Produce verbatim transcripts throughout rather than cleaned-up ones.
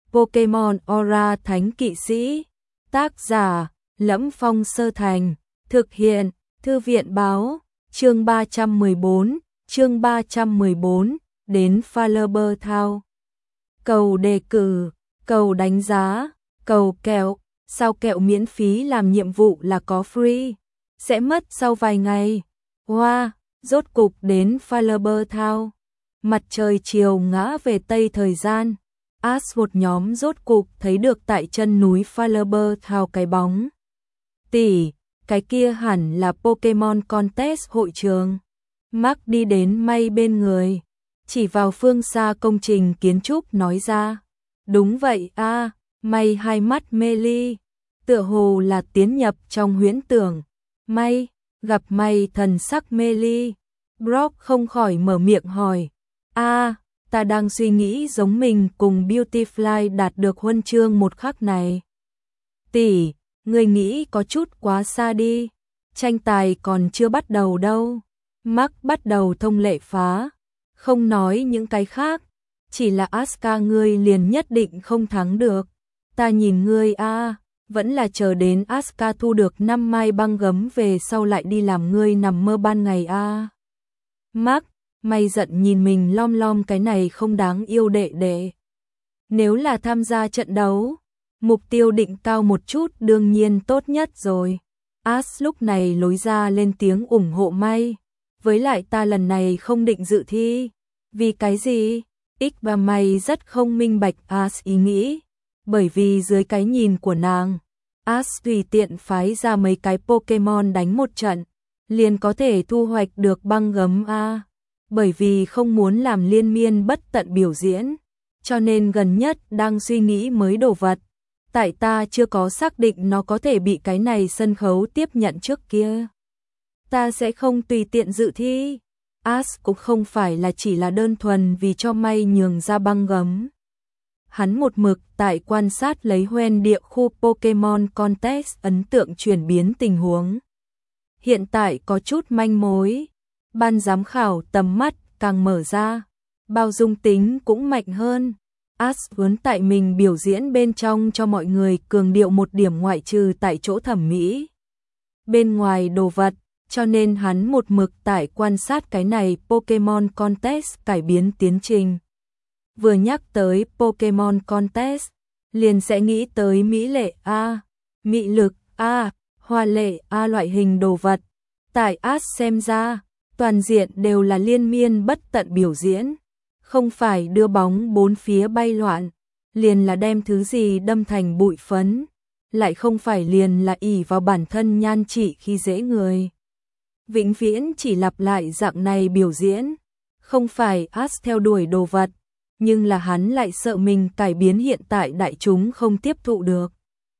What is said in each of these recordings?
Pokemon Aura Thánh Kỵ Sĩ. Tác giả: Lẫm Phong Sơ Thành. Thực hiện: Thư viện báo. Chương ba trăm mười bốn, chương ba trăm mười bốn, đến Faber Thao. Cầu đề cử, cầu đánh giá, cầu kẹo, sao kẹo miễn phí làm nhiệm vụ là có free, sẽ mất sau vài ngày. Wow, rốt cục đến Faber Thao. Mặt trời chiều ngã về tây thời gian. Ash một nhóm rốt cục thấy được tại chân núi Faber Thao cái bóng. Tỷ, cái kia hẳn là Pokemon Contest hội trường. Mark đi đến May bên người, chỉ vào phương xa công trình kiến trúc nói ra. Đúng vậy a, à, May hai mắt mê ly, tựa hồ là tiến nhập trong huyễn tưởng. May, gặp May thần sắc mê ly. Brock không khỏi mở miệng hỏi. A, à, ta đang suy nghĩ giống mình cùng Beautifly đạt được huân chương một khắc này. Tỷ, người nghĩ có chút quá xa đi, tranh tài còn chưa bắt đầu đâu. Mark bắt đầu thông lệ phá, không nói những cái khác, chỉ là Asuka ngươi liền nhất định không thắng được. Ta nhìn ngươi a, à, vẫn là chờ đến Asuka thu được năm mai băng gấm về sau lại đi làm ngươi nằm mơ ban ngày a. À. Mark, May giận nhìn mình lom lom cái này không đáng yêu đệ đệ. Nếu là tham gia trận đấu, mục tiêu định cao một chút đương nhiên tốt nhất rồi. Ash lúc này lối ra lên tiếng ủng hộ May. Với lại ta lần này không định dự thi. Vì cái gì? X và May rất không minh bạch Ash ý nghĩ. Bởi vì dưới cái nhìn của nàng, Ash tùy tiện phái ra mấy cái Pokemon đánh một trận, liền có thể thu hoạch được băng gấm A. Bởi vì không muốn làm liên miên bất tận biểu diễn, cho nên gần nhất đang suy nghĩ mới đồ vật. Tại ta chưa có xác định nó có thể bị cái này sân khấu tiếp nhận trước kia. Ta sẽ không tùy tiện dự thi. Ash cũng không phải là chỉ là đơn thuần vì cho May nhường ra băng gấm. Hắn một mực tại quan sát lấy hoen địa khu Pokemon Contest ấn tượng chuyển biến tình huống. Hiện tại có chút manh mối. Ban giám khảo tầm mắt càng mở ra, bao dung tính cũng mạnh hơn. Ash vốn tại mình biểu diễn bên trong cho mọi người cường điệu một điểm ngoại trừ tại chỗ thẩm mỹ. Bên ngoài đồ vật, cho nên hắn một mực tại quan sát cái này Pokemon Contest cải biến tiến trình. Vừa nhắc tới Pokemon Contest, liền sẽ nghĩ tới mỹ lệ A, mị lực A, hoa lệ A loại hình đồ vật. Tại Ash xem ra, toàn diện đều là liên miên bất tận biểu diễn, không phải đưa bóng bốn phía bay loạn, liền là đem thứ gì đâm thành bụi phấn, lại không phải liền là ỷ vào bản thân nhan trị khi dễ người. Vĩnh viễn chỉ lặp lại dạng này biểu diễn, không phải Ash theo đuổi đồ vật, nhưng là hắn lại sợ mình cải biến hiện tại đại chúng không tiếp thụ được.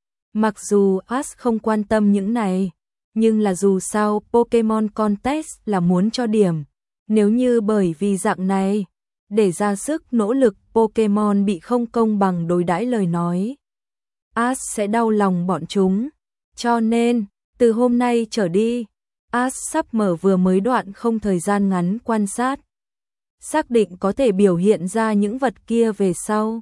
Mặc dù Ash không quan tâm những này, nhưng là dù sao Pokemon Contest là muốn cho điểm, nếu như bởi vì dạng này, để ra sức nỗ lực Pokemon bị không công bằng đối đãi lời nói, Ash sẽ đau lòng bọn chúng. Cho nên, từ hôm nay trở đi, Ash sắp mở vừa mới đoạn không thời gian ngắn quan sát. Xác định có thể biểu hiện ra những vật kia về sau,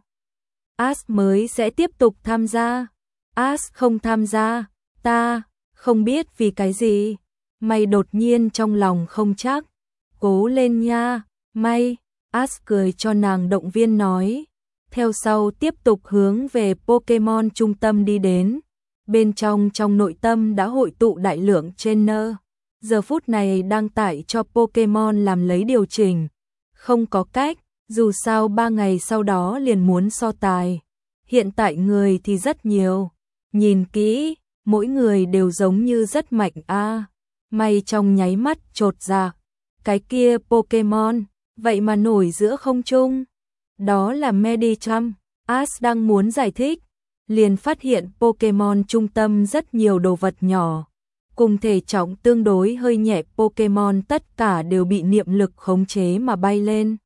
Ash mới sẽ tiếp tục tham gia. Ash không tham gia, ta không biết vì cái gì. May đột nhiên trong lòng không chắc. Cố lên nha, May. Ash cười cho nàng động viên nói. Theo sau tiếp tục hướng về Pokemon trung tâm đi đến. Bên trong trong nội tâm đã hội tụ đại lượng trainer. Giờ phút này đang tải cho Pokemon làm lấy điều chỉnh. Không có cách, dù sao ba ngày sau đó liền muốn so tài. Hiện tại người thì rất nhiều. Nhìn kỹ, mỗi người đều giống như rất mạnh a. À, May trong nháy mắt chột dạ. Cái kia Pokemon, vậy mà nổi giữa không trung. Đó là Medicham. Ash đang muốn giải thích, liền phát hiện Pokemon trung tâm rất nhiều đồ vật nhỏ. Cùng thể trọng tương đối hơi nhẹ Pokemon tất cả đều bị niệm lực khống chế mà bay lên.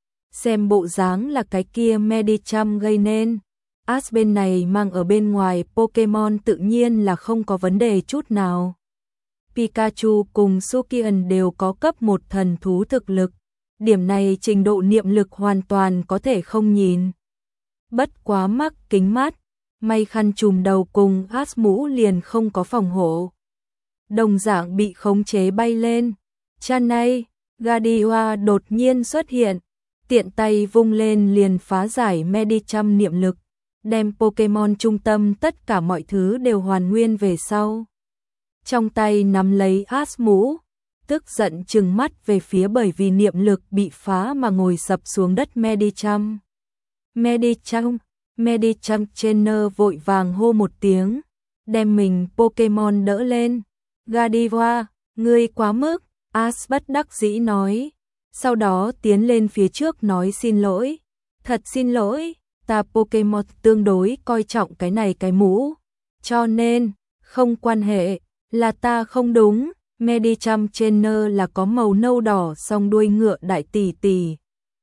Xem bộ dáng là cái kia Medicham gây nên. Ash bên này mang ở bên ngoài Pokemon tự nhiên là không có vấn đề chút nào. Pikachu cùng Sukian đều có cấp một thần thú thực lực. Điểm này trình độ niệm lực hoàn toàn có thể không nhìn. Bất quá mắc kính mắt, may khăn trùm đầu cùng át mũ liền không có phòng hộ. Đồng dạng bị khống chế bay lên. Chanay, Gadiwa đột nhiên xuất hiện, tiện tay vung lên liền phá giải Medicham niệm lực, đem Pokemon trung tâm tất cả mọi thứ đều hoàn nguyên về sau. Trong tay nắm lấy át mũ, tức giận trừng mắt về phía bởi vì niệm lực bị phá mà ngồi sập xuống đất Medicham. Medicham, Medicham Trainer vội vàng hô một tiếng, đem mình Pokemon đỡ lên. Gadiwa, ngươi quá mức, Ash bất đắc dĩ nói. Sau đó tiến lên phía trước nói xin lỗi. Thật xin lỗi, ta Pokemon tương đối coi trọng cái này cái mũ. Cho nên, không quan hệ, là ta không đúng. Medicham Trainer là có màu nâu đỏ song đuôi ngựa đại tỷ tỷ.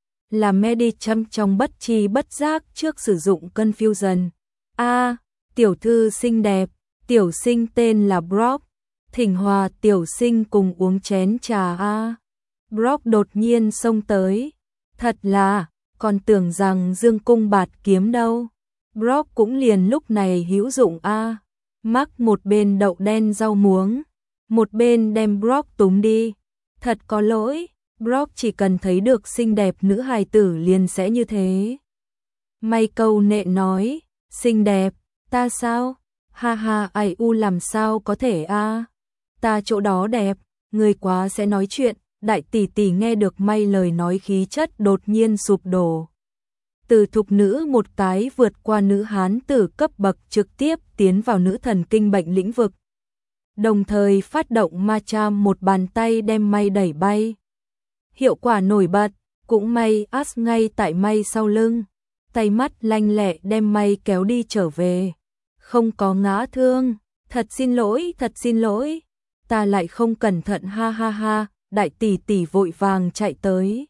Là Medicham trong bất tri bất giác trước sử dụng Confusion. A, à, tiểu thư xinh đẹp, tiểu sinh tên là Brock. Thỉnh hòa tiểu sinh cùng uống chén trà a. À. Brock đột nhiên xông tới. Thật là, còn tưởng rằng dương cung bạt kiếm đâu. Brock cũng liền lúc này hữu dụng a. À. Mắc một bên đậu đen rau muống, một bên đem Brock túm đi. Thật có lỗi, Brock chỉ cần thấy được xinh đẹp nữ hài tử liền sẽ như thế. May câu nệ nói, xinh đẹp, ta sao? Ha ha, ai u làm sao có thể a? À? Ta chỗ đó đẹp, người quá sẽ nói chuyện. Đại tỷ tỷ nghe được May lời nói khí chất đột nhiên sụp đổ. Từ thục nữ một cái vượt qua nữ hán tử cấp bậc trực tiếp tiến vào nữ thần kinh bệnh lĩnh vực. Đồng thời phát động Machamp một bàn tay đem May đẩy bay. Hiệu quả nổi bật, cũng may Ash ngay tại May sau lưng. Tay mắt lanh lẹ đem May kéo đi trở về. Không có ngã thương, thật xin lỗi, thật xin lỗi. Ta lại không cẩn thận ha ha ha. Đại tỷ tỷ vội vàng chạy tới,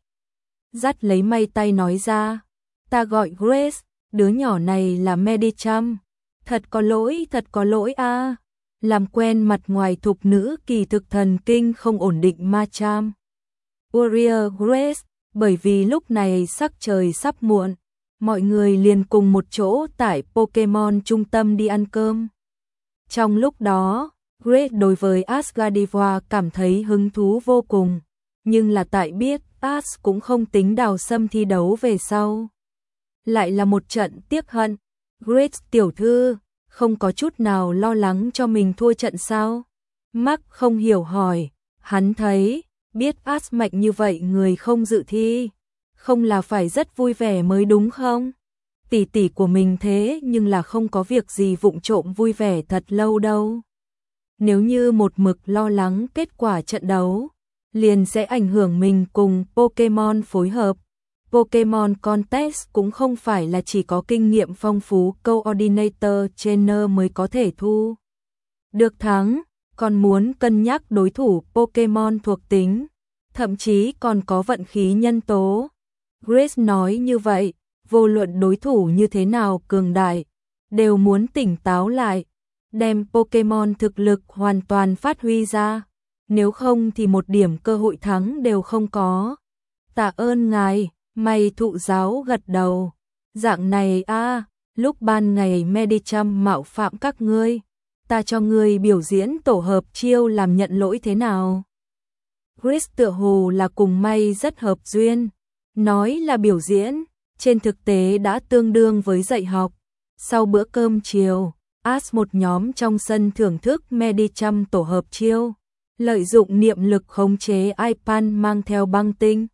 dắt lấy May tay nói ra, ta gọi Grace, đứa nhỏ này là Medicham. Thật có lỗi, thật có lỗi a. À. Làm quen mặt ngoài thục nữ kỳ thực thần kinh không ổn định Machamp. Warrior Grace, bởi vì lúc này sắc trời sắp muộn, mọi người liền cùng một chỗ tại Pokemon trung tâm đi ăn cơm. Trong lúc đó, Grace đối với Asgardiva cảm thấy hứng thú vô cùng, nhưng là tại biết Ash cũng không tính đào xâm thi đấu về sau. Lại là một trận tiếc hận. Grace tiểu thư, không có chút nào lo lắng cho mình thua trận sao? Mark không hiểu hỏi, hắn thấy, biết Ash mạnh như vậy người không dự thi, không là phải rất vui vẻ mới đúng không? Tỷ tỷ của mình thế nhưng là không có việc gì vụng trộm vui vẻ thật lâu đâu. Nếu như một mực lo lắng kết quả trận đấu, liền sẽ ảnh hưởng mình cùng Pokemon phối hợp. Pokemon Contest cũng không phải là chỉ có kinh nghiệm phong phú Coordinator Trainer mới có thể thu được thắng, còn muốn cân nhắc đối thủ Pokemon thuộc tính, thậm chí còn có vận khí nhân tố. Grace nói như vậy, vô luận đối thủ như thế nào cường đại, đều muốn tỉnh táo lại, đem Pokemon thực lực hoàn toàn phát huy ra, nếu không thì một điểm cơ hội thắng đều không có. Tạ ơn ngài, May thụ giáo gật đầu. Dạng này a, à, lúc ban ngày Medicham mạo phạm các ngươi, ta cho ngươi biểu diễn tổ hợp chiêu làm nhận lỗi thế nào? Chris tựa hồ là cùng May rất hợp duyên, nói là biểu diễn, trên thực tế đã tương đương với dạy học. Sau bữa cơm chiều, Ash một nhóm trong sân thưởng thức Medicham tổ hợp chiêu, lợi dụng niệm lực khống chế Ipan mang theo băng tinh.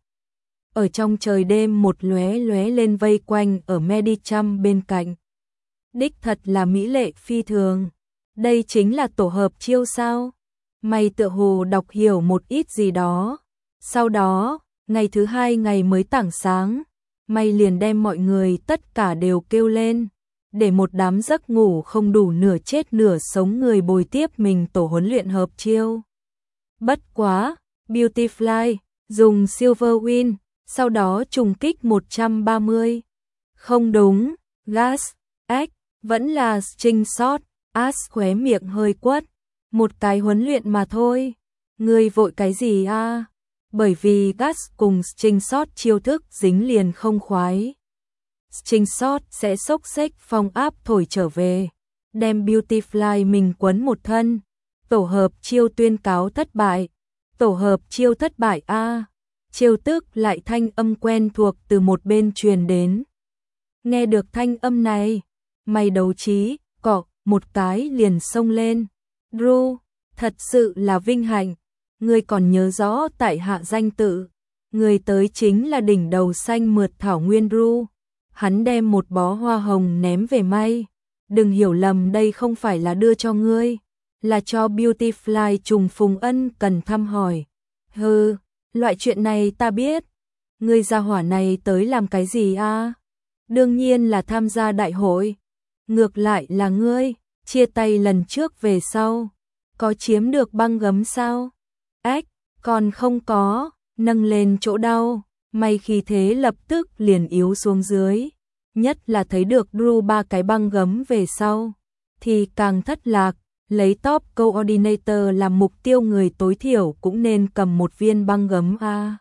Ở trong trời đêm một lóe lóe lên vây quanh ở Medicham bên cạnh. Đích thật là mỹ lệ phi thường. Đây chính là tổ hợp chiêu sao? May tựa hồ đọc hiểu một ít gì đó. Sau đó, ngày thứ hai ngày mới tảng sáng, May liền đem mọi người tất cả đều kêu lên, để một đám giấc ngủ không đủ nửa chết nửa sống người bồi tiếp mình tổ huấn luyện hợp chiêu. Bất quá, Beautifly dùng Silver Win, sau đó trùng kích một trăm ba mươi. Không đúng, Gas, X, vẫn là String Shot. Ash khóe miệng hơi quất, một cái huấn luyện mà thôi. Ngươi vội cái gì a? À? Bởi vì Gas cùng String Shot chiêu thức dính liền không khoái. Trình Sót sẽ xốc xếch phong áp thổi trở về, đem Beautyfly mình quấn một thân. Tổ hợp chiêu tuyên cáo thất bại. Tổ hợp chiêu thất bại a. Chiêu tức lại thanh âm quen thuộc từ một bên truyền đến. Nghe được thanh âm này, mày đấu trí, cọ một cái liền xông lên. Drew, thật sự là vinh hạnh, ngươi còn nhớ rõ tại hạ danh tự. Người tới chính là đỉnh đầu xanh mượt thảo nguyên Drew. Hắn đem một bó hoa hồng ném về May. Đừng hiểu lầm, đây không phải là đưa cho ngươi, là cho Beautyfly trùng phùng ân cần thăm hỏi. Hừ, loại chuyện này ta biết. Ngươi gia hỏa này tới làm cái gì a? Đương nhiên là tham gia đại hội. Ngược lại là ngươi, chia tay lần trước về sau, có chiếm được băng gấm sao? Ách, còn không có, nâng lên chỗ đau, may khi thế lập tức liền yếu xuống dưới. Nhất là thấy được Drew ba cái băng gấm về sau, thì càng thất lạc, lấy top coordinator làm mục tiêu người tối thiểu cũng nên cầm một viên băng gấm a.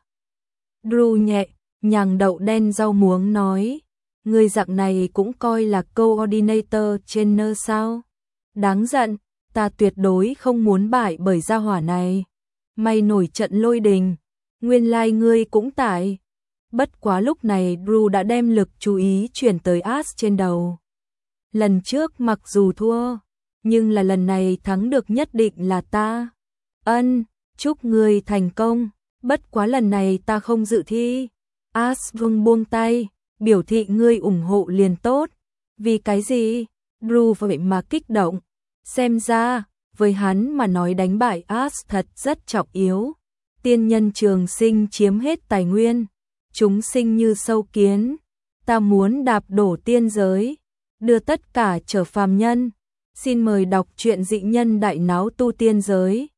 Drew nhẹ, nhàng đậu đen rau muống nói, người dạng này cũng coi là coordinator trainer sao? Đáng giận, ta tuyệt đối không muốn bại bởi gia hỏa này. Mày nổi trận lôi đình, nguyên lai like ngươi cũng tại. Bất quá lúc này Drew đã đem lực chú ý chuyển tới Ash trên đầu. Lần trước mặc dù thua, nhưng là lần này thắng được nhất định là ta. Ân, chúc ngươi thành công, bất quá lần này ta không dự thi. Ash vung buông tay, biểu thị ngươi ủng hộ liền tốt. Vì cái gì? Drew vậy mà kích động. Xem ra, với hắn mà nói đánh bại Ash thật rất trọng yếu. Tiên nhân trường sinh chiếm hết tài nguyên. Chúng sinh như sâu kiến, ta muốn đạp đổ tiên giới, đưa tất cả trở phàm nhân. Xin mời đọc truyện Dị Nhân Đại Náo Tu Tiên Giới.